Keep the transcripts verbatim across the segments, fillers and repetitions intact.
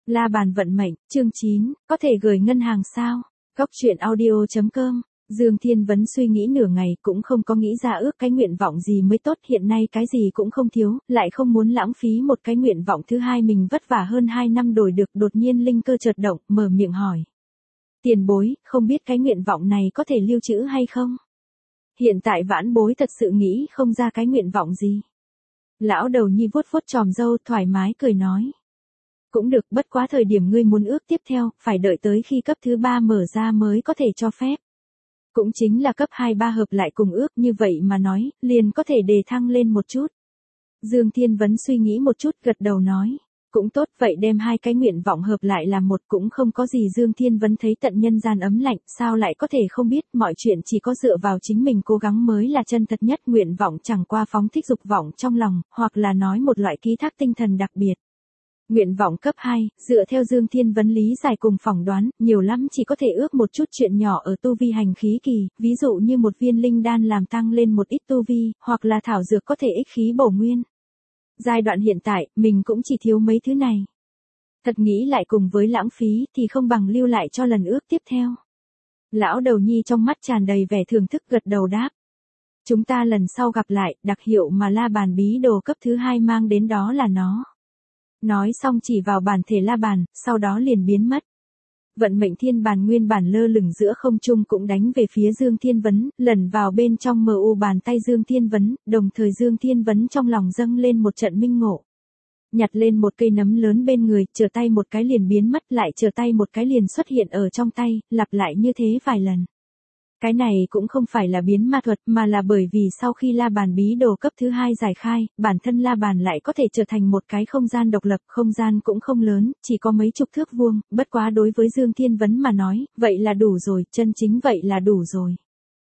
La bàn vận mệnh, chương chín, có thể gửi ngân hàng sao? Góc truyện audio chấm com. Dương Thiên Vấn suy nghĩ nửa ngày cũng không có nghĩ ra ước cái nguyện vọng gì mới tốt, hiện nay cái gì cũng không thiếu, lại không muốn lãng phí một cái nguyện vọng thứ hai mình vất vả hơn hai năm đổi được, đột nhiên linh cơ chợt động, mở miệng hỏi. Tiền bối, không biết cái nguyện vọng này có thể lưu trữ hay không? Hiện tại vãn bối thật sự nghĩ không ra cái nguyện vọng gì. Lão đầu nhi vuốt vuốt tròm râu thoải mái cười nói. Cũng được, bất quá thời điểm ngươi muốn ước tiếp theo, phải đợi tới khi cấp thứ ba mở ra mới có thể cho phép. Cũng chính là cấp hai ba hợp lại cùng ước, như vậy mà nói, liền có thể đề thăng lên một chút. Dương Thiên Vấn suy nghĩ một chút gật đầu nói. Cũng tốt, vậy đem hai cái nguyện vọng hợp lại làm một cũng không có gì. Dương Thiên Vấn thấy tận nhân gian ấm lạnh, sao lại có thể không biết, mọi chuyện chỉ có dựa vào chính mình cố gắng mới là chân thật nhất. Nguyện vọng chẳng qua phóng thích dục vọng trong lòng, hoặc là nói một loại ký thác tinh thần đặc biệt. Nguyện vọng cấp hai, dựa theo Dương Thiên Vấn lý giải cùng phỏng đoán, nhiều lắm chỉ có thể ước một chút chuyện nhỏ ở tu vi hành khí kỳ, ví dụ như một viên linh đan làm tăng lên một ít tu vi, hoặc là thảo dược có thể ích khí bổ nguyên. Giai đoạn hiện tại, mình cũng chỉ thiếu mấy thứ này. Thật nghĩ lại cùng với lãng phí thì không bằng lưu lại cho lần ước tiếp theo. Lão đầu nhi trong mắt tràn đầy vẻ thưởng thức gật đầu đáp. Chúng ta lần sau gặp lại, đặc hiệu mà la bàn bí đồ cấp thứ hai mang đến đó là nó. Nói xong chỉ vào bản thể la bàn, sau đó liền biến mất. Vận mệnh thiên bàn nguyên bản lơ lửng giữa không trung cũng đánh về phía Dương Thiên Vấn, lần vào bên trong mờ u bàn tay Dương Thiên Vấn, đồng thời Dương Thiên Vấn trong lòng dâng lên một trận minh ngộ. Nhặt lên một cây nấm lớn bên người, trở tay một cái liền biến mất, lại trở tay một cái liền xuất hiện ở trong tay, lặp lại như thế vài lần. Cái này cũng không phải là biến ma thuật mà là bởi vì sau khi la bàn bí đồ cấp thứ hai giải khai, bản thân la bàn lại có thể trở thành một cái không gian độc lập, không gian cũng không lớn, chỉ có mấy chục thước vuông, bất quá đối với Dương Thiên Vấn mà nói, vậy là đủ rồi, chân chính vậy là đủ rồi.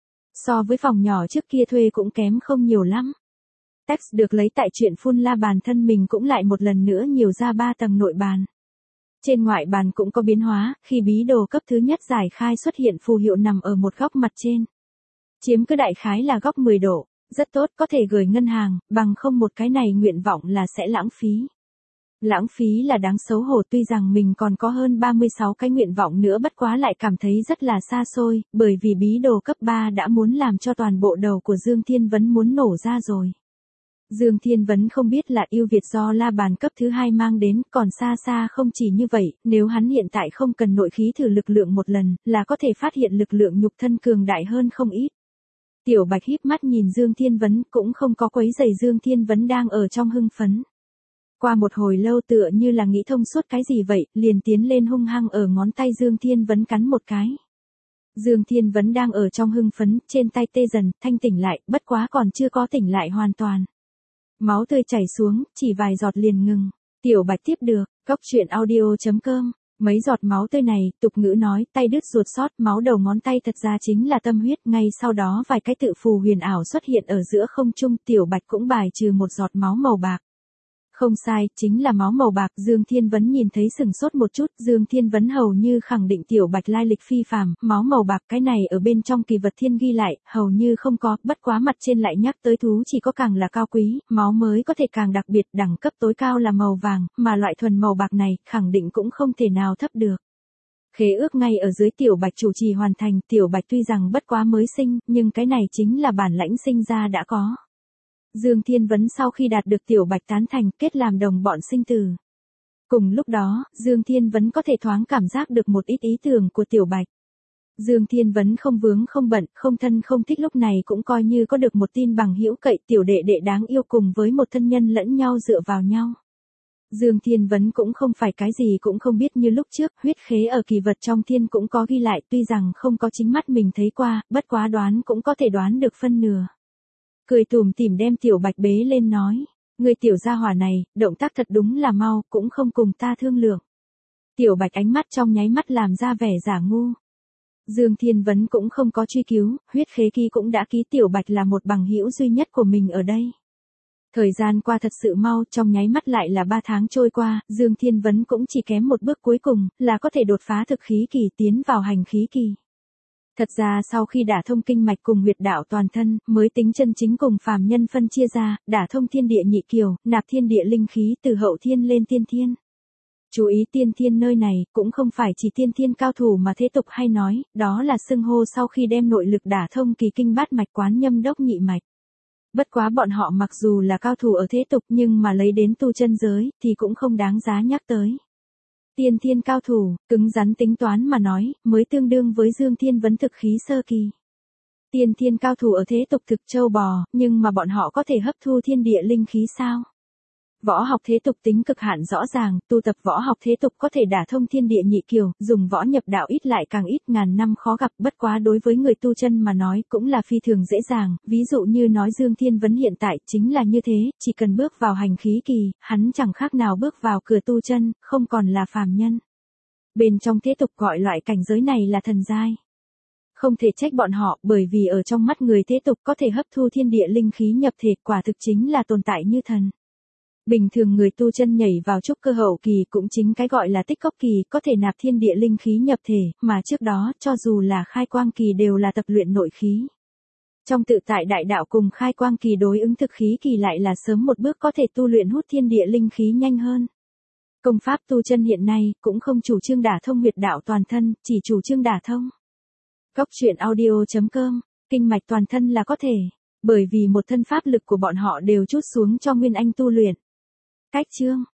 So với phòng nhỏ trước kia thuê cũng kém không nhiều lắm. Text được lấy tại chuyện phun la bàn thân mình cũng lại một lần nữa nhiều ra ba tầng nội bàn. Trên ngoại bàn cũng có biến hóa, khi bí đồ cấp thứ nhất giải khai xuất hiện phù hiệu nằm ở một góc mặt trên. Chiếm cứ đại khái là góc mười độ, rất tốt, có thể gửi ngân hàng, bằng không một cái này nguyện vọng là sẽ lãng phí. Lãng phí là đáng xấu hổ, tuy rằng mình còn có hơn ba mươi sáu cái nguyện vọng nữa, bất quá lại cảm thấy rất là xa xôi, bởi vì bí đồ cấp ba đã muốn làm cho toàn bộ đầu của Dương Thiên Vấn muốn nổ ra rồi. Dương Thiên Vấn không biết là ưu việt do la bàn cấp thứ hai mang đến, còn xa xa không chỉ như vậy, nếu hắn hiện tại không cần nội khí thử lực lượng một lần, là có thể phát hiện lực lượng nhục thân cường đại hơn không ít. Tiểu Bạch híp mắt nhìn Dương Thiên Vấn, cũng không có quấy rầy Dương Thiên Vấn đang ở trong hưng phấn. Qua một hồi lâu tựa như là nghĩ thông suốt cái gì vậy, liền tiến lên hung hăng ở ngón tay Dương Thiên Vấn cắn một cái. Dương Thiên Vấn đang ở trong hưng phấn, trên tay tê dần, thanh tỉnh lại, bất quá còn chưa có tỉnh lại hoàn toàn. Máu tươi chảy xuống, chỉ vài giọt liền ngừng. Tiểu Bạch tiếp được, góc truyện audio chấm com. Mấy giọt máu tươi này, tục ngữ nói, tay đứt ruột sót, máu đầu ngón tay thật ra chính là tâm huyết. Ngay sau đó vài cái tự phù huyền ảo xuất hiện ở giữa không trung, Tiểu Bạch cũng bài trừ một giọt máu màu bạc. Không sai, chính là máu màu bạc. Dương Thiên Vấn nhìn thấy sừng sốt một chút, Dương Thiên Vấn hầu như khẳng định Tiểu Bạch lai lịch phi phàm, máu màu bạc cái này ở bên trong kỳ vật thiên ghi lại, hầu như không có, bất quá mặt trên lại nhắc tới thú chỉ có càng là cao quý, máu mới có thể càng đặc biệt, đẳng cấp tối cao là màu vàng, mà loại thuần màu bạc này, khẳng định cũng không thể nào thấp được. Khế ước ngay ở dưới Tiểu Bạch chủ trì hoàn thành, Tiểu Bạch tuy rằng bất quá mới sinh, nhưng cái này chính là bản lãnh sinh ra đã có. Dương Thiên Vấn sau khi đạt được Tiểu Bạch tán thành, kết làm đồng bọn sinh tử. Cùng lúc đó, Dương Thiên Vấn có thể thoáng cảm giác được một ít ý tưởng của Tiểu Bạch. Dương Thiên Vấn không vướng không bận, không thân không thích, lúc này cũng coi như có được một tin bằng hữu cậy, tiểu đệ đệ đáng yêu cùng với một thân nhân lẫn nhau dựa vào nhau. Dương Thiên Vấn cũng không phải cái gì cũng không biết như lúc trước, huyết khế ở kỳ vật trong thiên cũng có ghi lại, tuy rằng không có chính mắt mình thấy qua, bất quá đoán cũng có thể đoán được phân nửa. Cười tủm tỉm đem Tiểu Bạch bế lên nói, người tiểu gia hỏa này, động tác thật đúng là mau, cũng không cùng ta thương lượng. Tiểu Bạch ánh mắt trong nháy mắt làm ra vẻ giả ngu. Dương Thiên Vấn cũng không có truy cứu, huyết khế ký cũng đã ký, Tiểu Bạch là một bằng hữu duy nhất của mình ở đây. Thời gian qua thật sự mau, trong nháy mắt lại là ba tháng trôi qua, Dương Thiên Vấn cũng chỉ kém một bước cuối cùng, là có thể đột phá thực khí kỳ tiến vào hành khí kỳ. Thật ra sau khi đả thông kinh mạch cùng huyệt đạo toàn thân, mới tính chân chính cùng phàm nhân phân chia ra, đả thông thiên địa nhị kiều, nạp thiên địa linh khí từ hậu thiên lên tiên thiên. Chú ý tiên thiên nơi này cũng không phải chỉ tiên thiên cao thủ mà thế tục hay nói, đó là xưng hô sau khi đem nội lực đả thông kỳ kinh bát mạch quán nhâm đốc nhị mạch. Bất quá bọn họ mặc dù là cao thủ ở thế tục nhưng mà lấy đến tu chân giới thì cũng không đáng giá nhắc tới. Tiên thiên cao thủ, cứng rắn tính toán mà nói, mới tương đương với Dương Thiên Vấn thực khí sơ kỳ. Tiên thiên cao thủ ở thế tục thực châu bò, nhưng mà bọn họ có thể hấp thu thiên địa linh khí sao? Võ học thế tục tính cực hạn rõ ràng, tu tập võ học thế tục có thể đả thông thiên địa nhị kiều, dùng võ nhập đạo ít lại càng ít, ngàn năm khó gặp, bất quá đối với người tu chân mà nói cũng là phi thường dễ dàng, ví dụ như nói Dương Thiên Vấn hiện tại chính là như thế, chỉ cần bước vào hành khí kỳ, hắn chẳng khác nào bước vào cửa tu chân, không còn là phàm nhân. Bên trong thế tục gọi loại cảnh giới này là thần giai. Không thể trách bọn họ, bởi vì ở trong mắt người thế tục có thể hấp thu thiên địa linh khí nhập thể, quả thực chính là tồn tại như thần. Bình thường người tu chân nhảy vào trúc cơ hậu kỳ cũng chính cái gọi là tích cốc kỳ, có thể nạp thiên địa linh khí nhập thể, mà trước đó, cho dù là khai quang kỳ đều là tập luyện nội khí. Trong tự tại đại đạo cùng khai quang kỳ đối ứng thực khí kỳ lại là sớm một bước có thể tu luyện hút thiên địa linh khí nhanh hơn. Công pháp tu chân hiện nay cũng không chủ trương đả thông huyệt đạo toàn thân, chỉ chủ trương đả thông. Cốc truyện audio chấm com, kinh mạch toàn thân là có thể, bởi vì một thân pháp lực của bọn họ đều trút xuống cho Nguyên Anh tu luyện. Cách chương